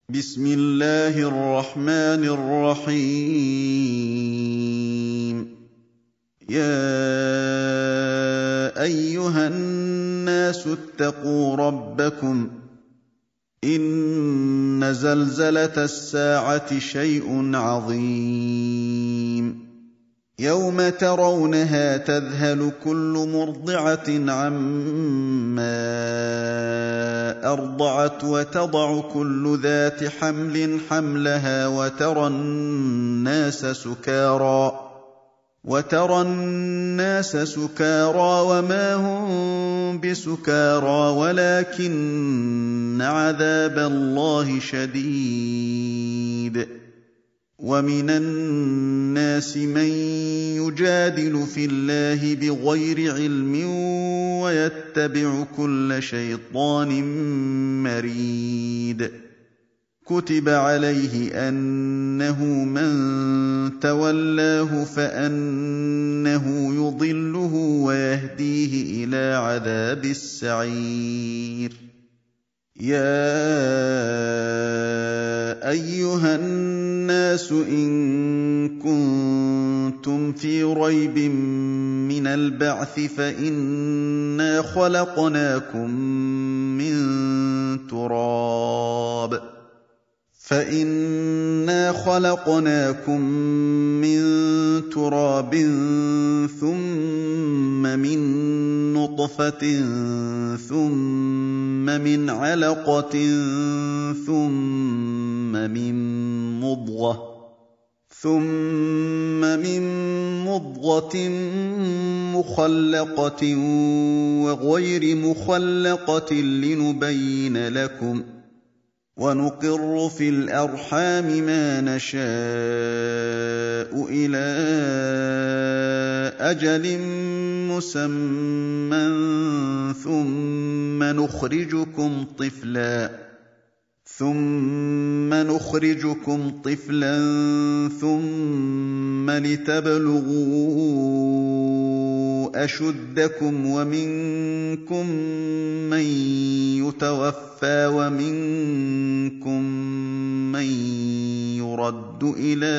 بسم الله الرحمن الرحيم. يا أيها الناس اتقوا ربكم. إن زلزلة الساعة شيء عظيم. يوم ترونها تذهل كل مرضعة عما أرضعت وتضع كل ذات حمل حملها وترى الناس سكارى وما هم بسكارى ولكن عذاب الله شديد. ومن الناس من يجادل في الله بغير علم ويتبع كل شيطان مريد. كتب عليه أنه من تولاه فأنه يضله ويهديه إلى عذاب السعير. يا أيها الناس إن كنتم في ريب من البعث فإنا خلقناكم من تراب ثم من نطفة ثم من علقة ثم من مضغة مخلقة وغير مخلقة لنبين لكم. ونقر في الأرحام ما نشاء إلى أجل مسمى ثم نخرجكم طفلا ثم لتبلغوا أشدكم ومنكم من يتوفى ومنكم من يرد إلى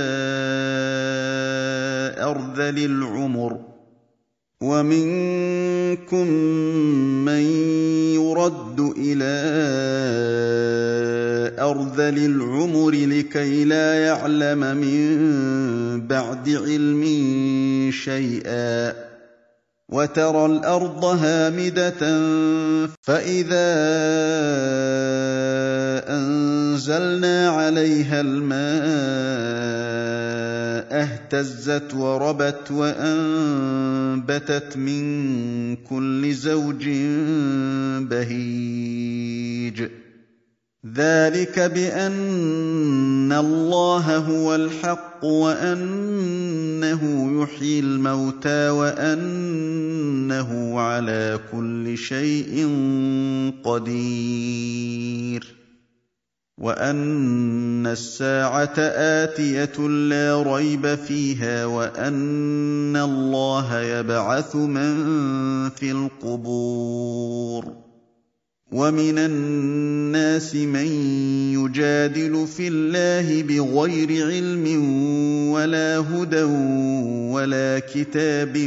أرذل العمر لكي لا يعلم من بعد علم شيئا. وترى الأرض هامدة فإذا أنزلنا عليها الماء اهتزت وربت وأنبتت من كل زوج بهيج. ذلك بأن الله هو الحق وأنه يحيي الموتى وأنه على كل شيء قدير. وأن الساعة آتية لا ريب فيها وأن الله يبعث من في القبور. ومن الناس من يجادل في الله بغير علم ولا هدى ولا كتاب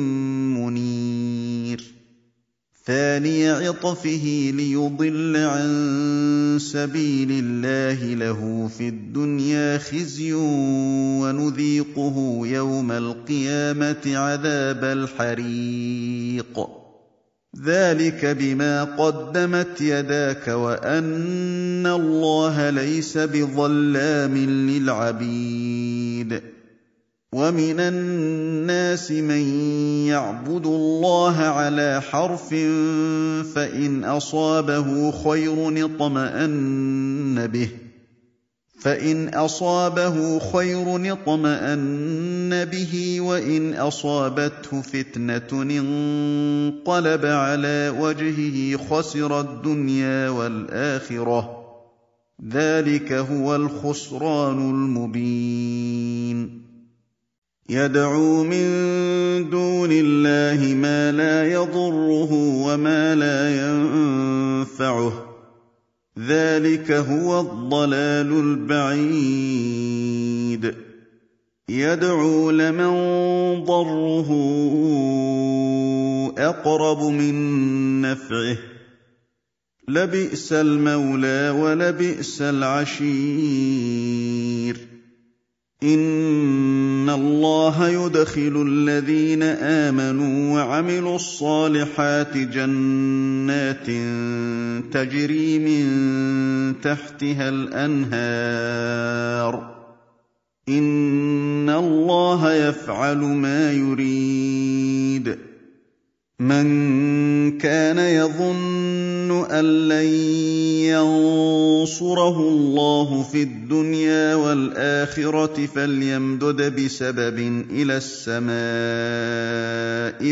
منير. ثاني عطفه ليضل عن سبيل الله له في الدنيا خزي ونذيقه يوم القيامة عذاب الحريق. ذلك بما قدمت يداك وأن الله ليس بظلام للعبيد. ومن الناس من يعبد الله على حرف فإن أصابه خير اطمأن به وإن أصابته فتنة انقلب على وجهه خسر الدنيا والآخرة. ذلك هو الخسران المبين. يدعو من دون الله ما لا يضره وما لا ينفعه ذلك هو الضلال البعيد يدعو لمن ضره أقرب من نفعه لبئس المولى ولبئس العشير إن الله يدخل الذين آمنوا وعملوا الصالحات جنات تجري من تحتها الأنهار إن الله يفعل ما يريد من كان يظن أن لن ينصره الله في الدنيا والآخرة فليمدد بسبب إلى السماء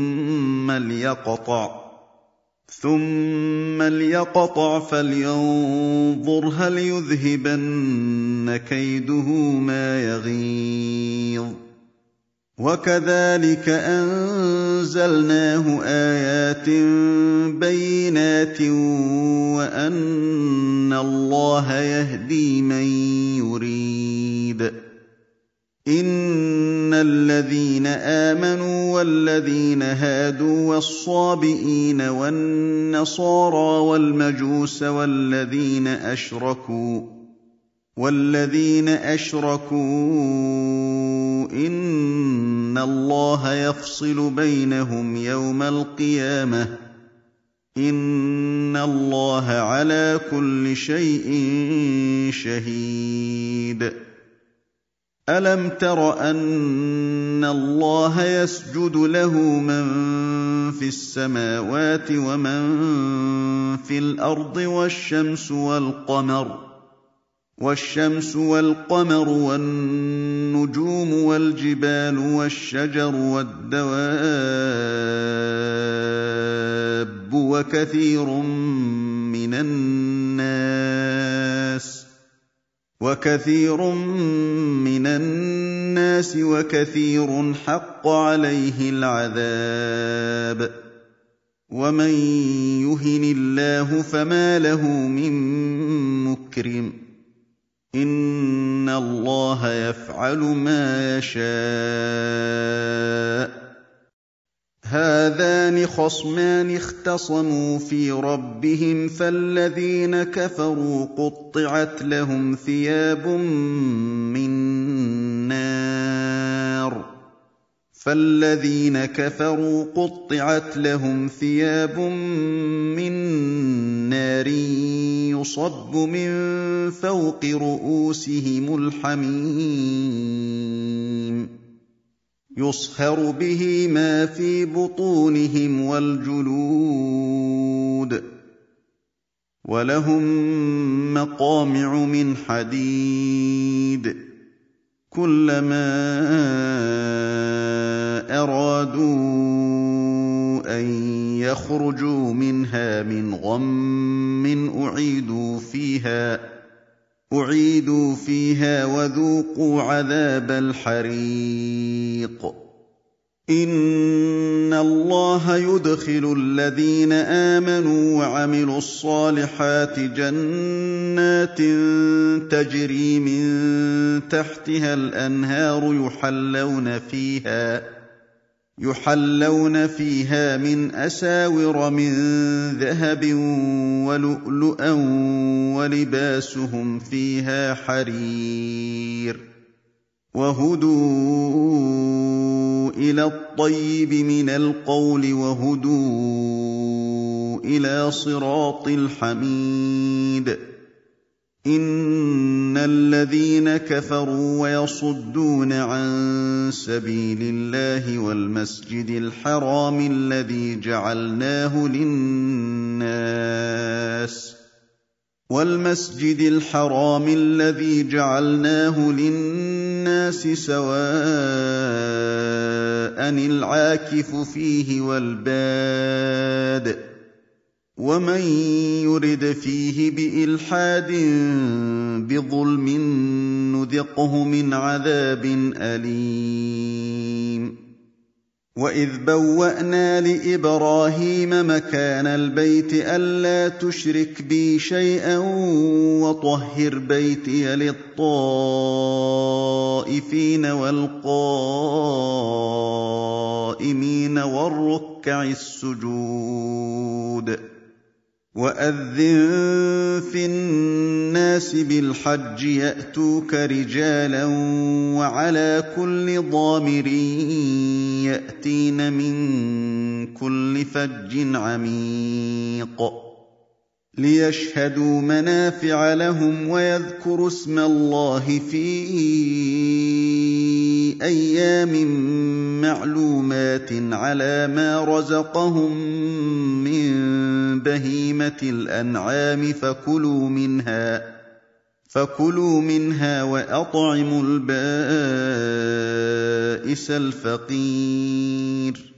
ثم ليقطع فلينظر هل يذهبن كيده ما يغيظ وكذلك أنزلناه آيات بينات وأن الله يهدي من يريد إن الذين آمنوا والذين هادوا والصابئين والنصارى والمجوس والذين أشركوا إن الله يفصل بينهم يوم القيامة إن الله على كل شيء شهيد ألم تر أن الله يسجد له من في السماوات ومن في الأرض والشمس والقمر والنجوم والجبال والشجر والدواب وكثير من الناس وكثير حق عليه العذاب ومن يهن الله فما له من مكرم إن الله يفعل ما يشاء هذان خصمان اختصموا في ربهم فالذين كفروا قطعت لهم ثياب من نار يصب من فوق رؤوسهم الحميم يصهر به ما في بطونهم والجلود ولهم مقامع من حديد كلما أرادوا أن يخرجوا منها من غم أعيدوا فيها وذوقوا عذاب الحريق إن الله يدخل الذين آمنوا وعملوا الصالحات جنات تجري من تحتها الأنهار يحلون فيها من أساور من ذهب ولؤلؤا ولباسهم فيها حرير وهدوا إلى الطيب من القول وهدوا إلى صراط الحميد إن الذين كفروا ويصدون عن سبيل الله والمسجد الحرام الذي جعلناه للناس سواء العاكف فيه والباد ومن يرد فيه بإلحاد بظلم نذقه من عذاب أليم وَإِذْ بَوَّأْنَا لِإِبْرَاهِيمَ مَكَانَ الْبَيْتِ أَلَّا تُشْرِكْ بِي شَيْئًا وَطَهِّرْ بَيْتِيَ لِلطَّائِفِينَ وَالْقَائِمِينَ وَالرُّكَّعِ السُّجُودِ وَأَذِّن فِي النَّاسِ بِالْحَجِّ يَأْتُوكَ رِجَالًا وَعَلَىٰ كُلِّ ضَامِرٍ يَأْتِينَ مِن كُلِّ فَجٍّ عَمِيقٍ لِيَشْهَدُوا مَنَافِعَ لَهُمْ وَيَذْكُرُوا اسْمَ اللَّهِ فِي أَيَّامٍ مَّعْلُومَاتٍ عَلَىٰ مَا رَزَقَهُم مِّن بَهِيمَةِ الْأَنْعَامِ فَكُلُوا مِنْهَا وَأَطْعِمُوا الْبَائِسَ الْفَقِيرَ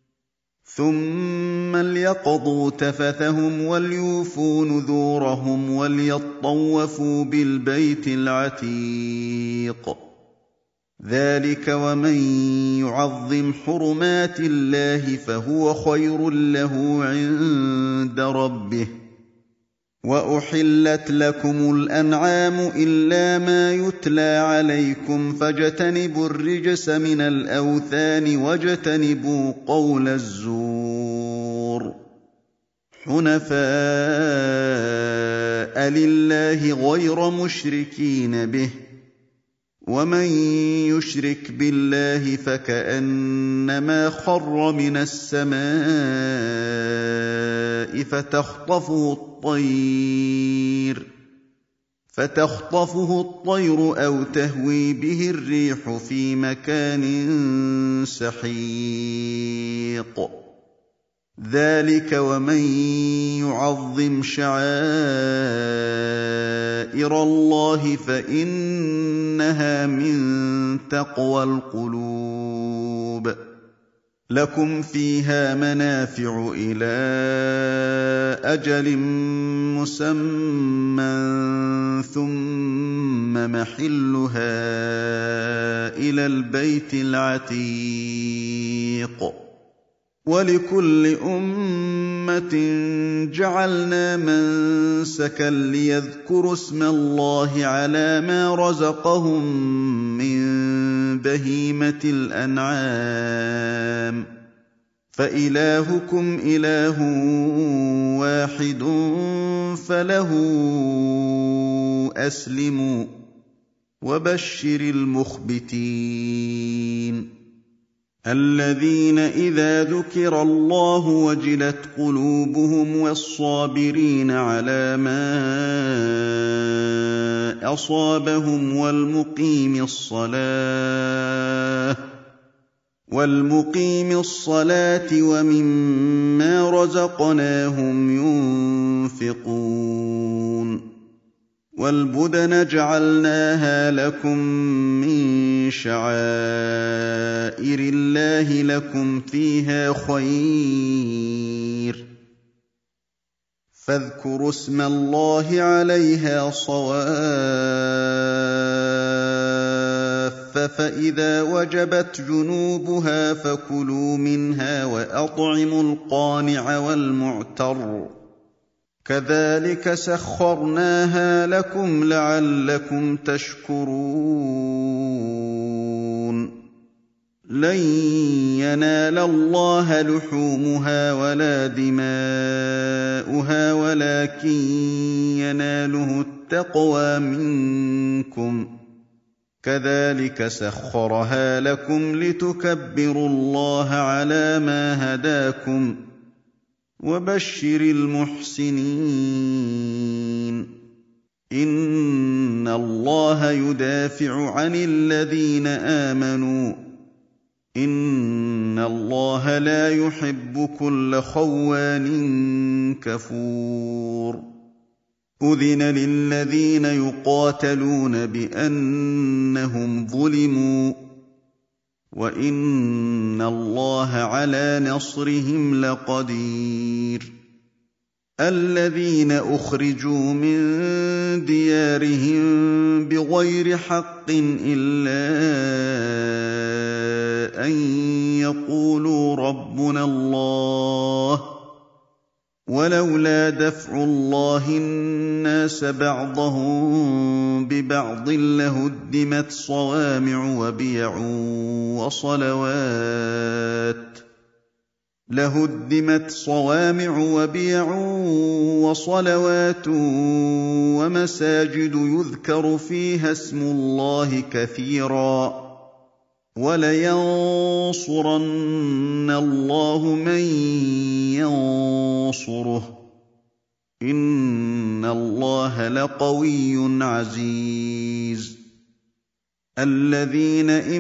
ثُمَّ لْيَقْضُوا تَفَثَهُمْ وَلْيُوفُوا نُذُورَهُمْ وَلْيَطَّوَّفُوا بِالْبَيْتِ الْعَتِيقِ ذَٰلِكَ وَمَن يُعَظِّمْ حُرُمَاتِ اللَّهِ فَهُوَ خَيْرٌ لَّهُ عِندَ رَبِّهِ وَأُحِلَّتْ لَكُمُ الْأَنْعَامُ إِلَّا مَا يُتْلَىٰ عَلَيْكُمْ فَاجْتَنِبُوا الرِّجْسَ مِنَ الْأَوْثَانِ وَاجْتَنِبُوا قَوْلَ الزُّورِ حُنَفَاءَ لِلَّهِ غَيْرَ مُشْرِكِينَ بِهِ وَمَن يُشْرِكْ بِاللَّهِ فَكَأَنَّمَا خَرَّ مِنَ السَّمَاءِ فَتَخْطَفُهُ الطَّيْرُ أَوْ تَهْوِي بِهِ الرِّيحُ فِي مَكَانٍ سَحِيقٍ ذَٰلِكَ وَمَن يُعَظِّمْ شَعَائِرَ اللَّهِ فَإِنَّهَا مِن تَقْوَى الْقُلُوبِ لَكُمْ فِيهَا مَنَافِعُ إِلَىٰ أَجَلٍ مُّسَمًّى ثُمَّ مَحِلُّهَا إِلَى الْبَيْتِ الْعَتِيقِ وَلِكُلِّ أُمَّةٍ جَعَلْنَا مَنسَكًا لِّيَذْكُرُوا اسْمَ اللَّهِ عَلَىٰ مَا رَزَقَهُم مِّن بَهِيمَةِ الْأَنْعَامِ ۖ فَإِلَٰهُكُمْ إِلَٰهٌ وَاحِدٌ فَلَهُ أَسْلِمُوا ۗ وَبَشِّرِ الْمُخْبِتِينَ الَّذِينَ إِذَا ذُكِرَ اللَّهُ وَجِلَتْ قُلُوبُهُمْ وَالصَّابِرِينَ عَلَىٰ مَا أَصَابَهُمْ وَالْمُقِيمِي الصَّلَاةِ وَمِمَّا رَزَقْنَاهُمْ يُنفِقُونَ وَالْبُدَنَ جَعَلْنَاهَا لَكُم مِّن شَعَائِرِ اللَّهِ لَكُمْ فِيهَا خَيْرٌ فَاذْكُرُوا اسْمَ اللَّهِ عَلَيْهَا صَوَافَّ فَإِذَا وَجَبَتْ جُنُوبُهَا فَكُلُوا مِنْهَا وَأَطْعِمُوا الْقَانِعَ وَالْمُعْتَرَّ كَذَٰلِكَ سَخَّرْنَاهَا لَكُمْ لَعَلَّكُمْ تَشْكُرُونَ لَن يَنَالَ اللَّهَ لُحُومُهَا وَلَا دِمَاؤُهَا وَلَٰكِن يَنَالُهُ التَّقْوَىٰ مِنكُمْ ۚ كَذَٰلِكَ سَخَّرَهَا لَكُمْ لِتُكَبِّرُوا اللَّهَ عَلَىٰ مَا هَدَاكُمْ ۗ وَبَشِّرِ الْمُحْسِنِينَ إِنَّ اللَّهَ يُدَافِعُ عَنِ الَّذِينَ آمَنُوا ۗ إِنَّ اللَّهَ لَا يُحِبُّ كُلَّ خَوَّانٍ كَفُورٍ أُذِنَ لِلَّذِينَ يُقَاتَلُونَ بِأَنَّهُمْ ظُلِمُوا ۚ وَإِنَّ اللَّهَ عَلَىٰ نَصْرِهِمْ لَقَدِيرٌ الَّذِينَ أُخْرِجُوا مِن دِيَارِهِم بِغَيْرِ حَقٍّ إِلَّا أن يقولوا ربنا الله ولولا دفع الله الناس بعضهم ببعض لهدمت صوامع وبيع وصلوات ومساجد يذكر فيها اسم الله كثيرا ولينصرن الله من ينصره إن الله لقوي عزيز الذين إن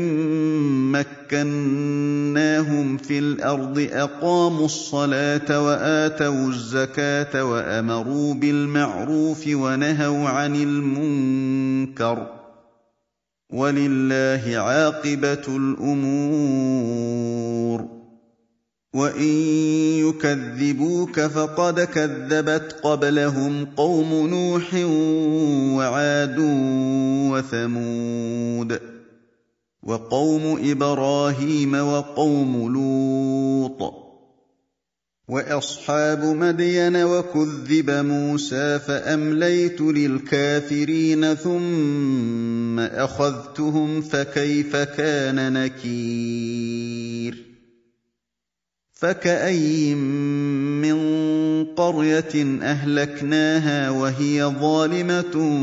مكناهم في الأرض أقاموا الصلاة وآتوا الزكاة وأمروا بالمعروف ونهوا عن المنكر ولله عاقبة الأمور وإن يكذبوك فقد كذبت قبلهم قوم نوح وعاد وثمود وقوم إبراهيم وقوم لوط وأصحاب مدين وكذب موسى فأمليت للكافرين ثم أخذتهم فكيف كان نكير فكأين من قرية أهلكناها وهي ظالمة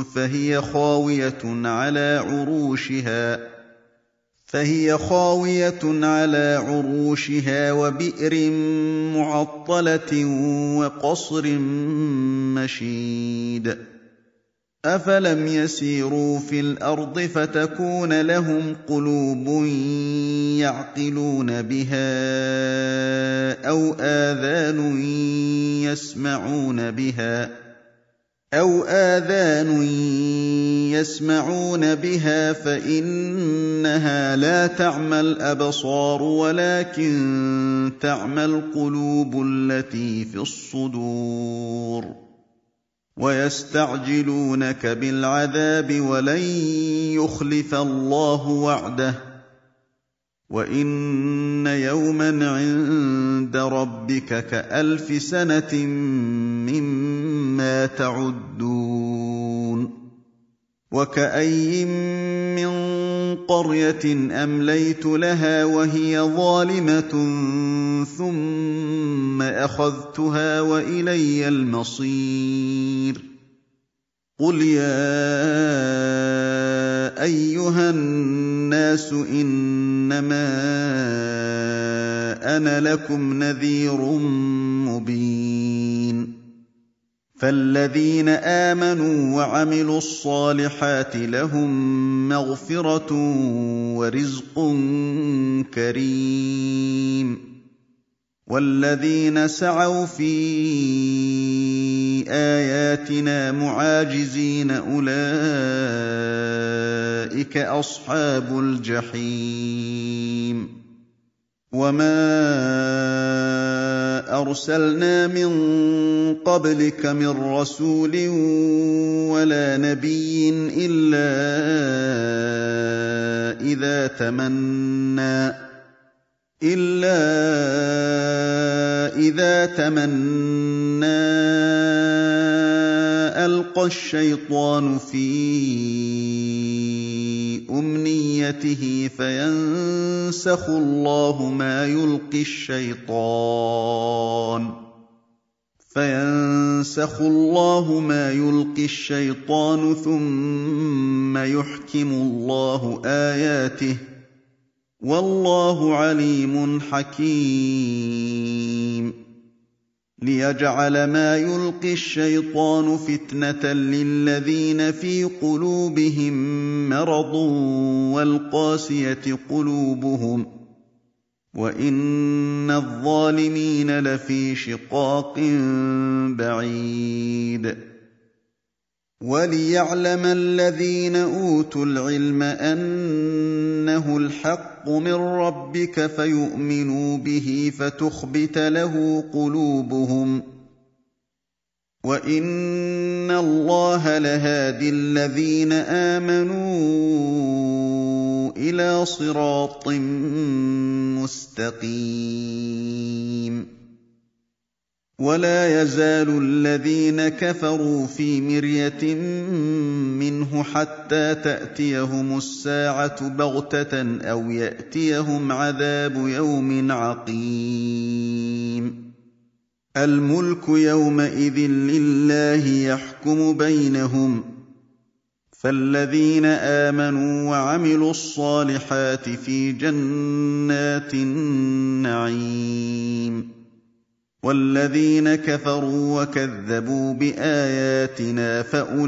فهي خاوية على عروشها وبئر معطلة وقصر مشيد أفلم يسيروا في الأرض فتكون لهم قلوب يعقلون بها أو آذان يسمعون بها فإنها لا تعمى الأبصار ولكن تعمى القلوب التي في الصدور ويستعجلونك بالعذاب ولن يخلف الله وعده وإن يوما عند ربك كألف سنة مما تعدون وكأين من قرية أمليت لها وهي ظالمة ثم أخذتها وإلي المصير قل يا أيها الناس إنما أنا لكم نذير مبين فالذين آمنوا وعملوا الصالحات لهم مغفرة ورزق كريم والذين سعوا في آياتنا معاجزين أولئك أصحاب الجحيم وما أرسلنا من قبلك من رسول ولا نبي إلا إذا تمنى ألقى الشيطان في أمنيته فينسخ الله ما يلقي الشيطان ثم يحكم الله آياته والله عليم حكيم ليجعل ما يلقي الشيطان فتنة للذين في قلوبهم مرض والقاسية قلوبهم وإن الظالمين لفي شقاق بعيد وليعلم الذين أوتوا العلم أنه الحق من ربك فيؤمنوا به فتخبت له قلوبهم وإن الله لهادي الذين آمنوا إِلَىٰ صِرَاطٍ مُّسْتَقِيمٍ وَلَا يَزَالُ الَّذِينَ كَفَرُوا فِي مِرْيَةٍ مِّنْهُ حَتَّىٰ تَأْتِيَهُمُ السَّاعَةُ بَغْتَةً أَوْ يَأْتِيَهُمْ عَذَابُ يَوْمٍ عَقِيمٍ الْمُلْكُ يَوْمَئِذٍ لِّلَّهِ يَحْكُمُ بَيْنَهُمْ فَالَّذِينَ آمَنُوا وَعَمِلُوا الصَّالِحَاتِ فِي جَنَّاتِ النَّعِيمِ وَالَّذِينَ كَفَرُوا وَكَذَّبُوا بِآيَاتِنَا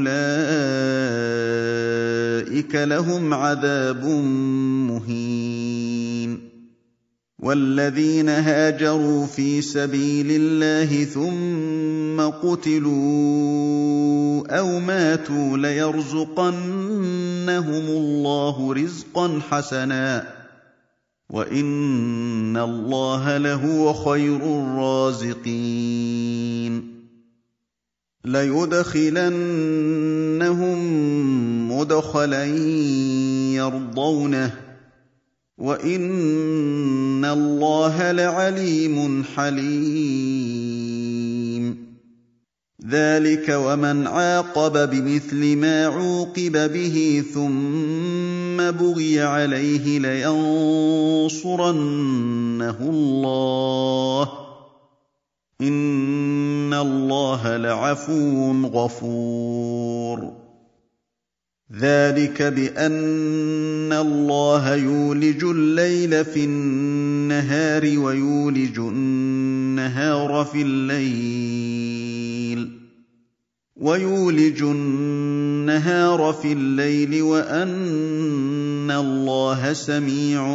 فَأُولَٰئِكَ لَهُمْ عَذَابٌ مُّهِينٌ وَالَّذِينَ هَاجَرُوا فِي سَبِيلِ اللَّهِ ثُمَّ قُتِلُوا أَوْ مَاتُوا لَيَرْزُقَنَّهُمُ اللَّهُ رِزْقًا حَسَنًا وَإِنَّ اللَّهَ لَهُوَ خَيْرُ الرَّازِقِينَ لَيُدْخِلَنَّهُم مُّدْخَلًا يَرْضَوْنَهُ وَإِنَّ اللَّهَ لَعَلِيمٌ حَلِيمٌ ذَٰلِكَ وَمَنْ عَاقَبَ بِمِثْلِ مَا عُوقِبَ بِهِ ثُمَّ بُغِيَ عَلَيْهِ لَيَنصُرَنَّهُ اللَّهُ ۗ إِنَّ اللَّهَ لَعَفُوٌّ غَفُورٌ ذَٰلِكَ بِأَنَّ اللَّهَ يُولِجُ اللَّيْلَ فِي النَّهَارِ وَيُولِجُ النَّهَارَ فِي اللَّيْلِ وَأَنَّ اللَّهَ سَمِيعٌ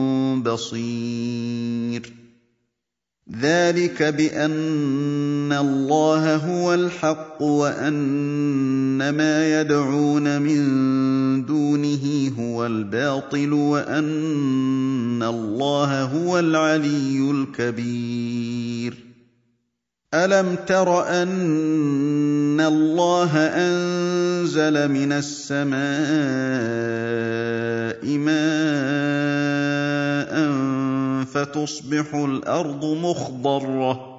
بَصِيرٌ ذَٰلِكَ بِأَنَّ اللَّهَ هُوَ الْحَقُّ وَأَنَّ مَا يَدْعُونَ مِن دُونِهِ هُوَ الْبَاطِلُ وَأَنَّ اللَّهَ هُوَ الْعَلِيُّ الْكَبِيرُ أَلَمْ تَرَ أَنَّ اللَّهَ أَنزَلَ مِنَ السَّمَاءِ مَاءً فَتُصْبِحُ الْأَرْضُ مُخْضَرَّةً ۗ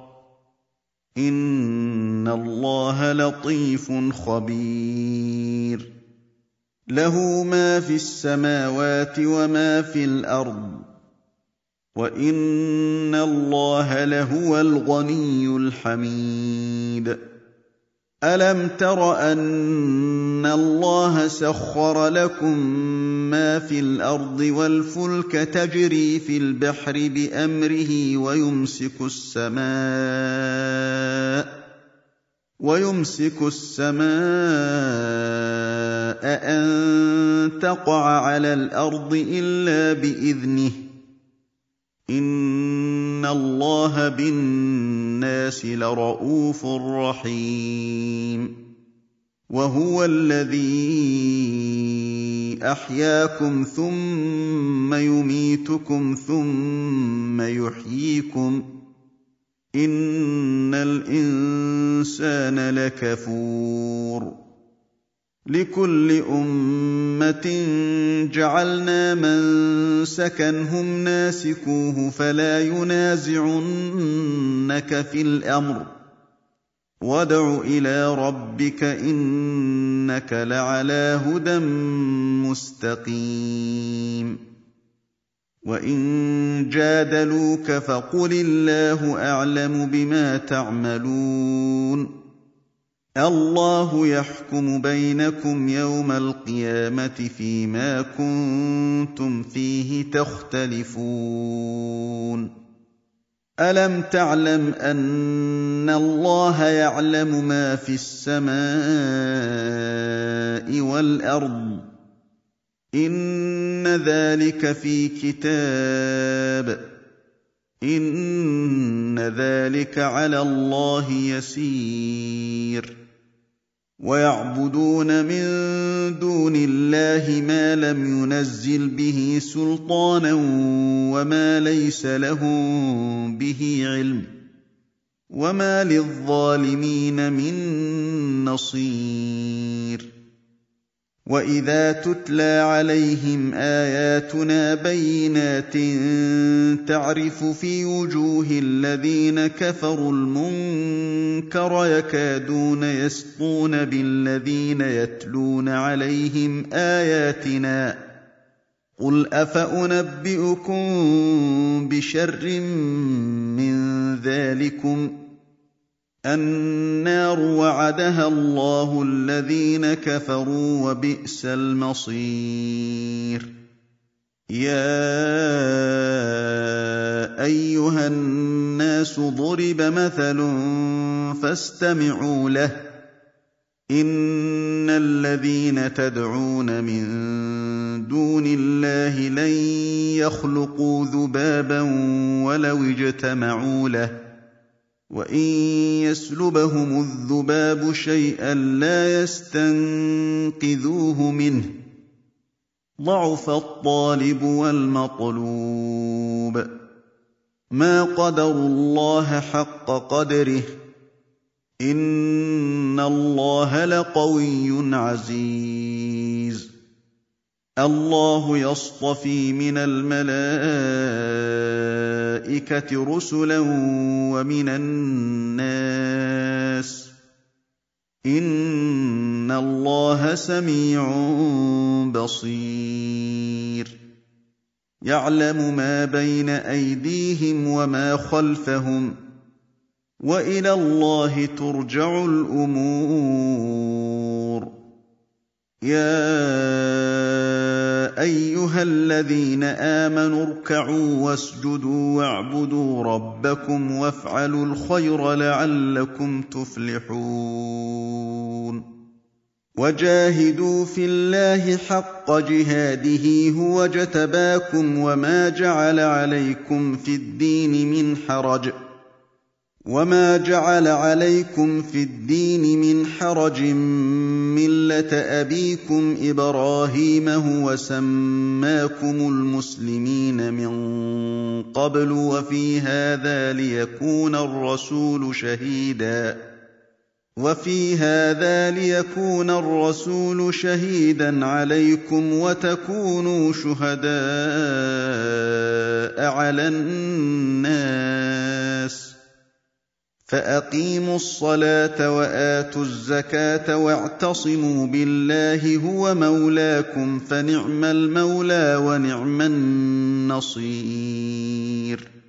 إِنَّ اللَّهَ لَطِيفٌ خَبِيرٌ لَّهُ مَا فِي السَّمَاوَاتِ وَمَا فِي الْأَرْضِ ۗ وَإِنَّ اللَّهَ لَهُوَ الْغَنِيُّ الْحَمِيدُ أَلَمْ تَرَ أَنَّ اللَّهَ سَخَّرَ لَكُم مَّا فِي الْأَرْضِ وَالْفُلْكَ تَجْرِي فِي الْبَحْرِ بِأَمْرِهِ وَيُمْسِكُ السَّمَاءَ أَن تَقَعَ عَلَى الْأَرْضِ إِلَّا بِإِذْنِهِ ۗ إِنَّ اللَّهَ بِالنَّاسِ لَرَءُوفٌ رَّحِيمٌ وَهُوَ الَّذِي أَحْيَاكُمْ ثُمَّ يُمِيتُكُمْ ثُمَّ يُحْيِيكُمْ ۗ إِنَّ الْإِنسَانَ لَكَفُورٌ لِكُلِّ أُمَّةٍ جَعَلْنَا مَنسَكًا هُمْ نَاسِكُوهُ فَلَا يُنَازِعُنَّكَ فِي الْأَمْرِ وَادْعُ إِلَىٰ رَبِّكَ إِنَّكَ لَعَلَىٰ هُدًى مُّسْتَقِيمٍ وَإِن جَادَلُوكَ فَقُلِ اللَّهُ أَعْلَمُ بِمَا تَعْمَلُونَ اللَّهُ يَحْكُمُ بَيْنَكُمْ يَوْمَ الْقِيَامَةِ فِيمَا كُنتُمْ فِيهِ تَخْتَلِفُونَ أَلَمْ تَعْلَمْ أَنَّ اللَّهَ يَعْلَمُ مَا فِي السَّمَاءِ وَالْأَرْضِ ۗ إِنَّ ذَٰلِكَ فِي كِتَابٍ ۚ إِنَّ ذَٰلِكَ عَلَى اللَّهِ يَسِيرٌ وَيَعْبُدُونَ مِن دُونِ اللَّهِ مَا لَمْ يُنَزِّلْ بِهِ سُلْطَانًا وَمَا لَيْسَ لَهُم بِهِ عِلْمٌ ۗ وَمَا لِلظَّالِمِينَ مِن نَّصِيرٍ وَإِذَا تُتْلَىٰ عَلَيْهِمْ آيَاتُنَا بَيِّنَاتٍ تَعْرِفُ فِي وُجُوهِ الَّذِينَ كَفَرُوا الْمُنكَرَ يَكَادُونَ يَسْطُونَ بِالَّذِينَ يَتْلُونَ عَلَيْهِمْ آيَاتِنَا ۗ قُلْ أَفَأُنَبِّئُكُم بِشَرٍّ مِّن ذَٰلِكُمُ ۗ النَّارُ وَعَدَهَا اللَّهُ الَّذِينَ كَفَرُوا ۖ وَبِئْسَ الْمَصِيرُ يَا أَيُّهَا النَّاسُ ضُرِبَ مَثَلٌ فَاسْتَمِعُوا لَهُ ۚ إِنَّ الَّذِينَ تَدْعُونَ مِن دُونِ اللَّهِ لَن يَخْلُقُوا ذُبَابًا وَلَوِ اجْتَمَعُوا لَهُ ۖ وَإِن يَسْلُبْهُمُ الذُّبَابُ شَيْئًا لَّا يَسْتَنقِذُوهُ مِنْهُ ۚ ضَعُفَ الطَّالِبُ وَالْمَطْلُوبُ مَا قَدَرُوا اللَّهَ حَقَّ قَدْرِهِ ۗ إِنَّ اللَّهَ لَقَوِيٌّ عَزِيزٌ اللَّهُ يَصْطَفِي مِنَ الْمَلَائِكَةِ رُسُلًا وَمِنَ النَّاسِ ۚ إِنَّ اللَّهَ سَمِيعٌ بَصِيرٌ يَعْلَمُ مَا بَيْنَ أَيْدِيهِمْ وَمَا خَلْفَهُمْ ۗ وَإِلَى اللَّهِ تُرْجَعُ الْأُمُورُ يَا أَيُّهَا الَّذِينَ آمَنُوا ارْكَعُوا وَاسْجُدُوا وَاعْبُدُوا رَبَّكُمْ وَافْعَلُوا الْخَيْرَ لَعَلَّكُمْ تُفْلِحُونَ وَجَاهِدُوا فِي اللَّهِ حَقَّ جِهَادِهِ ۖ هُوَ اجْتَبَاكُمْ وَمَا جَعَلَ عَلَيْكُمْ فِي الدِّينِ مِنْ حَرَجٍ مِّلَّةَ أَبِيكُمْ إِبْرَاهِيمَ هُوَ سَمَّاكُمُ الْمُسْلِمِينَ مِن قَبْلُ وَفِي هَٰذَا لِيَكُونَ الرَّسُولُ شَهِيدًا عَلَيْكُمْ وَتَكُونُوا شُهَدَاءَ عَلَى النَّاسِ ۚ فَأَقِيمُوا الصَّلَاةَ وَآتُوا الزَّكَاةَ وَاعْتَصِمُوا بِاللَّهِ هُوَ مَوْلَاكُمْ ۖ فَنِعْمَ الْمَوْلَىٰ وَنِعْمَ النَّصِيرُ